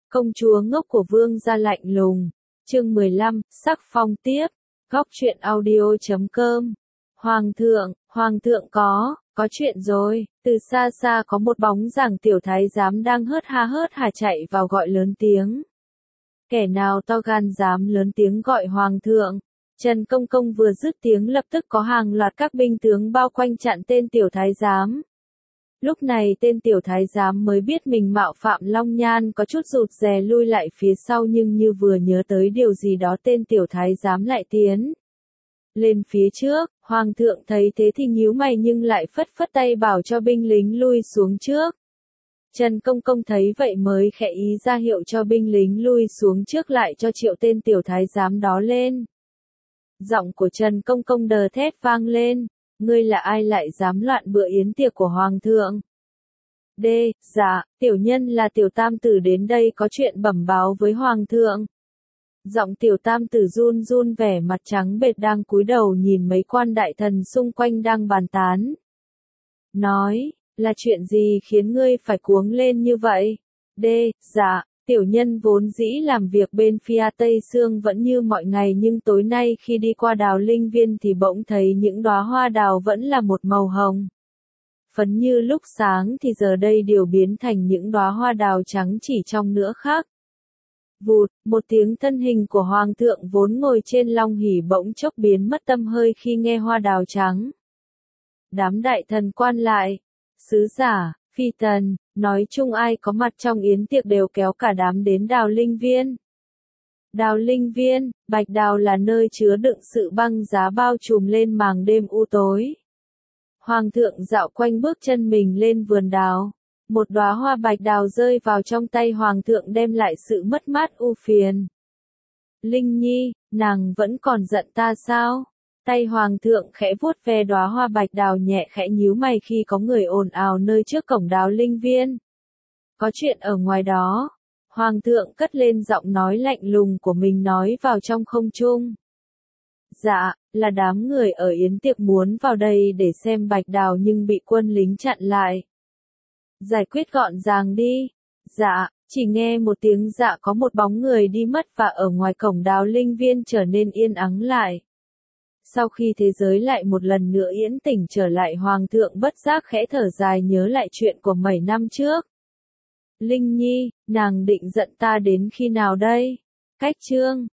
Công chúa ngốc của vương gia lạnh lùng. Chương 15, sắc phong tiếp. Góc truyện audio.com. Hoàng thượng có chuyện rồi. Từ xa xa có một bóng dáng tiểu thái giám đang hớt hà chạy vào gọi lớn tiếng. Kẻ nào to gan dám lớn tiếng gọi hoàng thượng? Trần Công Công vừa dứt tiếng lập tức có hàng loạt các binh tướng bao quanh chặn tên tiểu thái giám. Lúc này tên tiểu thái giám mới biết mình mạo phạm Long Nhan, có chút rụt rè lui lại phía sau, nhưng như vừa nhớ tới điều gì đó tên tiểu thái giám lại tiến lên phía trước. Hoàng thượng thấy thế thì nhíu mày nhưng lại phất tay bảo cho binh lính lui xuống trước. Trần Công Công thấy vậy mới khẽ ý ra hiệu cho binh lính lui xuống trước, lại cho triệu tên tiểu thái giám đó lên. Giọng của Trần Công Công đờ thét vang lên. Ngươi là ai lại dám loạn bữa yến tiệc của hoàng thượng? Dạ, tiểu nhân là tiểu tam tử đến đây có chuyện bẩm báo với hoàng thượng. Giọng tiểu tam tử run run, vẻ mặt trắng bệch, đang cúi đầu nhìn mấy quan đại thần xung quanh đang bàn tán. Nói, là chuyện gì khiến ngươi phải cuống lên như vậy? Dạ, tiểu nhân vốn dĩ làm việc bên phía Tây Sương vẫn như mọi ngày, nhưng tối nay khi đi qua đào linh viên thì bỗng thấy những đóa hoa đào vẫn là một màu hồng phấn như lúc sáng, thì giờ đây đều biến thành những đóa hoa đào trắng chỉ trong nửa khắc. Vụt, một tiếng, thân hình của hoàng thượng vốn ngồi trên long hỷ bỗng chốc biến mất tăm hơi khi nghe hoa đào trắng. Đám đại thần quan lại, sứ giả, phi tần, nói chung ai có mặt trong yến tiệc đều kéo cả đám đến đào linh viên. Đào linh viên, bạch đào là nơi chứa đựng sự băng giá bao trùm lên màn đêm u tối. Hoàng thượng dạo quanh bước chân mình lên vườn đào. Một đóa hoa bạch đào rơi vào trong tay hoàng thượng đem lại sự mất mát u phiền. Linh Nhi, nàng vẫn còn giận ta sao? Tay hoàng thượng khẽ vuốt ve đóa hoa bạch đào, nhẹ khẽ nhíu mày khi có người ồn ào nơi trước cổng đào linh viên. Có chuyện ở ngoài đó. Hoàng thượng cất lên giọng nói lạnh lùng của mình nói vào trong không trung. Dạ, là đám người ở yến tiệc muốn vào đây để xem bạch đào nhưng bị quân lính chặn lại. Giải quyết gọn gàng đi. Dạ, chỉ nghe một tiếng dạ có một bóng người đi mất và ở ngoài cổng đào linh viên trở nên yên ắng lại. Sau khi thế giới lại một lần nữa yên tĩnh trở lại, hoàng thượng bất giác khẽ thở dài nhớ lại chuyện của 7 năm trước. Linh Nhi, nàng định giận ta đến khi nào đây? Cách chương